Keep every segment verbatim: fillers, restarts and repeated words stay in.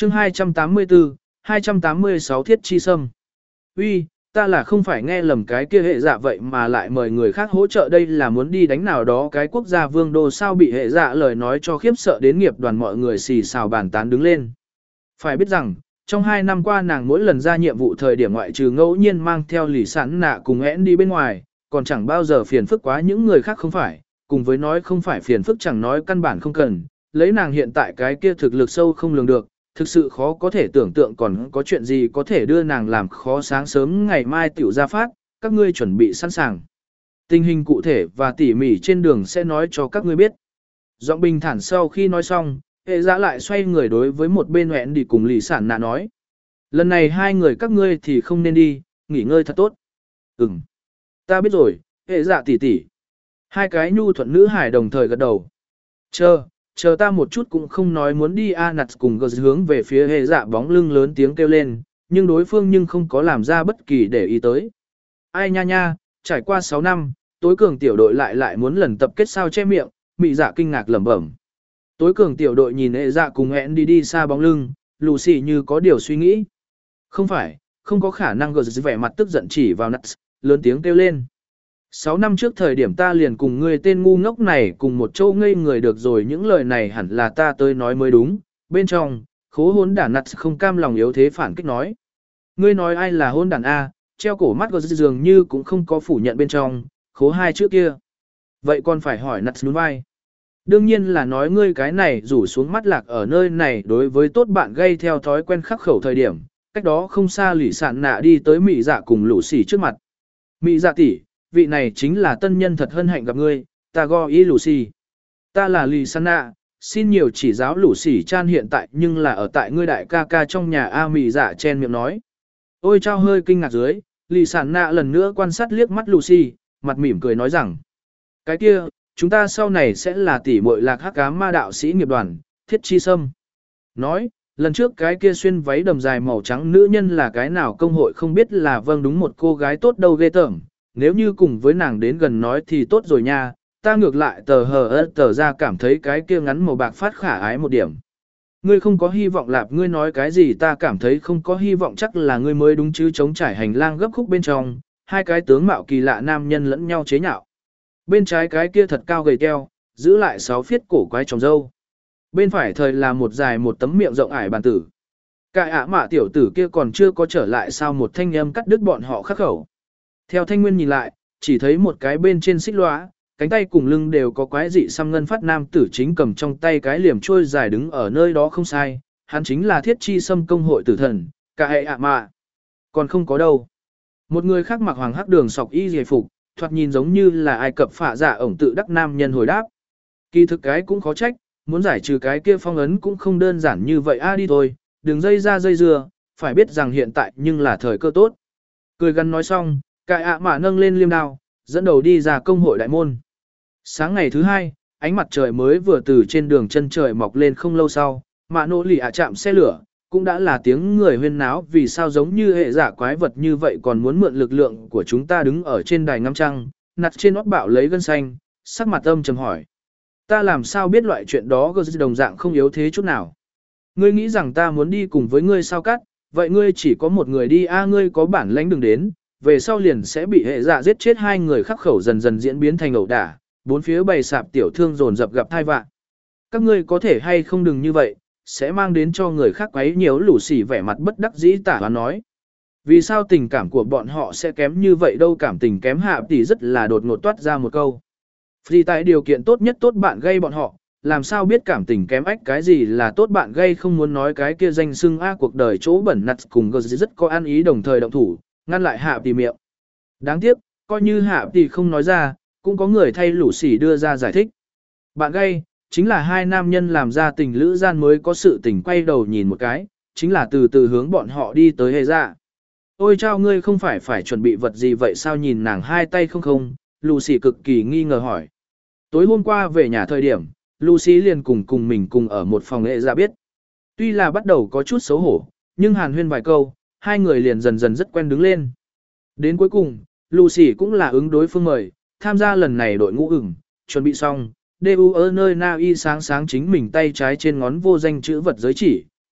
chương hai trăm tám mươi tư, hai trăm tám mươi sáu thiết chi sâm. Uy, ta là không phải nghe lầm cái kia hệ dạ vậy mà lại mời người khác hỗ trợ đây là muốn đi đánh nào đó cái quốc gia vương đô sao bị hệ dạ lời nói cho khiếp sợ đến nghiệp đoàn mọi người xì xào bàn tán đứng lên. Phải biết rằng, trong hai năm qua nàng mỗi lần ra nhiệm vụ thời điểm ngoại trừ ngẫu nhiên mang theo lì sẵn nạ cùng én đi bên ngoài, còn chẳng bao giờ phiền phức quá những người khác không phải, cùng với nói không phải phiền phức chẳng nói căn bản không cần, lấy nàng hiện tại cái kia thực lực sâu không lường được, thực sự khó có thể tưởng tượng còn có chuyện gì có thể đưa nàng làm khó sáng sớm ngày mai tiểu ra phát, các ngươi chuẩn bị sẵn sàng. Tình hình cụ thể và tỉ mỉ trên đường sẽ nói cho các ngươi biết. Giọng bình thản sau khi nói xong, hệ giã lại xoay người đối với một bên hẹn đi cùng lì sản nạ nói. Lần này hai người các ngươi thì không nên đi, nghỉ ngơi thật tốt. Ừm, ta biết rồi, hệ dạ tỷ tỷ. Hai cái nhu thuận nữ hải đồng thời gật đầu. Chờ, chờ ta một chút cũng không nói muốn đi a nặt cùng gờ hướng về phía hệ dạ bóng lưng lớn tiếng kêu lên, nhưng đối phương nhưng không có làm ra bất kỳ để ý tới. Ai nha nha, trải qua sáu năm, tối cường tiểu đội lại lại muốn lần tập kết sao che miệng, mị dạ kinh ngạc lẩm bẩm. Tối cường tiểu đội nhìn hệ dạ cùng hẹn đi đi xa bóng lưng, Lucy như có điều suy nghĩ. Không phải, không có khả năng gờ vẻ mặt tức giận chỉ vào Nuts, lớn tiếng kêu lên. Sáu năm trước thời điểm ta liền cùng ngươi tên ngu ngốc này cùng một chỗ ngây người được rồi những lời này hẳn là ta tới nói mới đúng. Bên trong, khố hôn đản Nuts không cam lòng yếu thế phản kích nói. Ngươi nói ai là hôn đản A, treo cổ mắt gờ dường như cũng không có phủ nhận bên trong, khố hai chữ kia. Vậy còn phải hỏi Nuts nhún vai. Đương nhiên là nói ngươi cái này rủ xuống mắt lạc ở nơi này đối với tốt bạn gây theo thói quen khắc khẩu thời điểm, cách đó không xa lì sạn nạ đi tới mị dạ cùng lũ xỉ trước mặt. Mị dạ tỷ, vị này chính là tân nhân thật hân hạnh gặp ngươi, ta gọi ý lũ xỉ. Ta là lì sạn nạ, xin nhiều chỉ giáo lũ xỉ chan hiện tại nhưng là ở tại ngươi đại ca ca trong nhà A mị dạ chen miệng nói. Ôi trao hơi kinh ngạc dưới, lì sạn nạ lần nữa quan sát liếc mắt lũ xỉ, mặt mỉm cười nói rằng. Cái kia, chúng ta sau này sẽ là tỷ muội lạc hắc ám ma đạo sĩ nghiệp đoàn, thiết chi sâm. Nói, lần trước cái kia xuyên váy đầm dài màu trắng nữ nhân là cái nào công hội không biết là vâng đúng một cô gái tốt đâu ghê tởm, nếu như cùng với nàng đến gần nói thì tốt rồi nha, ta ngược lại tờ hờ ơ tờ ra cảm thấy cái kia ngắn màu bạc phát khả ái một điểm. Ngươi không có hy vọng lạp ngươi nói cái gì ta cảm thấy không có hy vọng chắc là ngươi mới đúng chứ chống trải hành lang gấp khúc bên trong, hai cái tướng mạo kỳ lạ nam nhân lẫn nhau chế nhạo. Bên trái cái kia thật cao gầy teo, giữ lại sáu phiết cổ quái trồng dâu. Bên phải thời là một dài một tấm miệng rộng ải bàn tử. Cái ả mạ tiểu tử kia còn chưa có trở lại sao một thanh âm cắt đứt bọn họ khắc khẩu. Theo thanh nguyên nhìn lại, chỉ thấy một cái bên trên xích lóa, cánh tay cùng lưng đều có quái dị xăm ngân phát nam tử chính cầm trong tay cái liềm trôi dài đứng ở nơi đó không sai, hắn chính là thiết chi xâm công hội tử thần, cái ả mạ. Còn không có đâu. Một người khác mặc hoàng hắc đường sọc y dề phục, thoạt nhìn giống như là ai cập phạ giả ổng tự đắc nam nhân hồi đáp. Kỳ thực cái cũng khó trách, muốn giải trừ cái kia phong ấn cũng không đơn giản như vậy a đi thôi, đừng dây ra dây dưa, phải biết rằng hiện tại nhưng là thời cơ tốt. Cười gắn nói xong, cải ạ mạ nâng lên liêm đao, dẫn đầu đi ra công hội đại môn. Sáng ngày thứ hai, ánh mặt trời mới vừa từ trên đường chân trời mọc lên không lâu sau, mạ nỗ lì ạ chạm xe lửa, cũng đã là tiếng người huyên náo vì sao giống như hệ giả quái vật như vậy còn muốn mượn lực lượng của chúng ta đứng ở trên đài ngắm trăng, nặt trên nót bạo lấy gân xanh, sắc mặt âm trầm hỏi. Ta làm sao biết loại chuyện đó gơ đồng dạng không yếu thế chút nào. Ngươi nghĩ rằng ta muốn đi cùng với ngươi sao cắt, vậy ngươi chỉ có một người đi a ngươi có bản lãnh đừng đến, về sau liền sẽ bị hệ giả giết chết hai người khắc khẩu dần dần diễn biến thành ẩu đả, bốn phía bày sạp tiểu thương dồn dập gặp thai vạn. Các ngươi có thể hay không đừng như vậy, sẽ mang đến cho người khác quấy nhiều lũ xỉ vẻ mặt bất đắc dĩ tả và nói. Vì sao tình cảm của bọn họ sẽ kém như vậy đâu cảm tình kém hạ thì rất là đột ngột toát ra một câu. Vì tại điều kiện tốt nhất tốt bạn gây bọn họ, làm sao biết cảm tình kém ách cái gì là tốt bạn gây không muốn nói cái kia danh xưng a cuộc đời chỗ bẩn nặt cùng gờ rất có ăn ý đồng thời động thủ, ngăn lại hạ thì miệng. Đáng tiếc, coi như hạ thì không nói ra, cũng có người thay lũ xỉ đưa ra giải thích. Bạn gây, chính là hai nam nhân làm ra tình lữ gian mới có sự tình quay đầu nhìn một cái, chính là từ từ hướng bọn họ đi tới hệ dạ. Ôi chao ngươi không phải phải chuẩn bị vật gì vậy sao nhìn nàng hai tay không không, Lucy cực kỳ nghi ngờ hỏi. Tối hôm qua về nhà thời điểm, Lucy liền cùng cùng mình cùng ở một phòng hệ dạ biết. Tuy là bắt đầu có chút xấu hổ, nhưng hàn huyên vài câu, hai người liền dần dần rất quen đứng lên. Đến cuối cùng, Lucy cũng là ứng đối phương mời, tham gia lần này đội ngũ ửng, chuẩn bị xong. đê u ở nơi Na Y sáng sáng chính mình tay trái trên ngón vô danh chữ vật giới chỉ,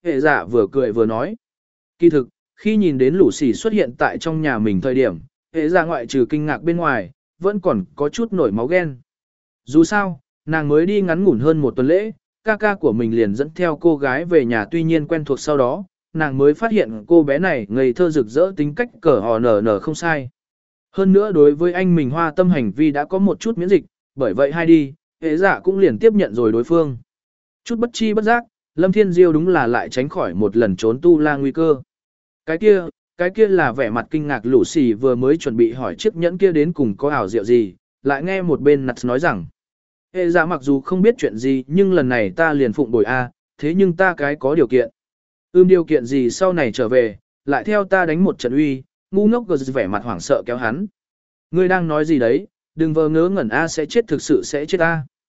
hệ dạ vừa cười vừa nói. Kỳ thực, khi nhìn đến lũ xỉ xuất hiện tại trong nhà mình thời điểm, hệ dạ ngoại trừ kinh ngạc bên ngoài, vẫn còn có chút nổi máu ghen. Dù sao, nàng mới đi ngắn ngủn hơn một tuần lễ, ca ca của mình liền dẫn theo cô gái về nhà, tuy nhiên quen thuộc sau đó, nàng mới phát hiện cô bé này ngây thơ rực rỡ, tính cách cờ hò nở nở không sai. Hơn nữa đối với anh mình hoa tâm hành vi đã có một chút miễn dịch, bởi vậy hai đi, hệ dạ cũng liền tiếp nhận rồi đối phương. Chút bất chi bất giác, Lâm Thiên Diêu đúng là lại tránh khỏi một lần trốn tu la nguy cơ. Cái kia, cái kia là vẻ mặt kinh ngạc lũ xì vừa mới chuẩn bị hỏi chiếc nhẫn kia đến cùng có ảo diệu gì, lại nghe một bên nặt nói rằng. Hệ dạ mặc dù không biết chuyện gì nhưng lần này ta liền phụng bồi A, thế nhưng ta cái có điều kiện. Ưm điều kiện gì sau này trở về, lại theo ta đánh một trận uy, ngu ngốc gờ vẻ mặt hoảng sợ kéo hắn. Ngươi đang nói gì đấy, đừng vờ ngớ ngẩn A sẽ chết thực sự sẽ chết A.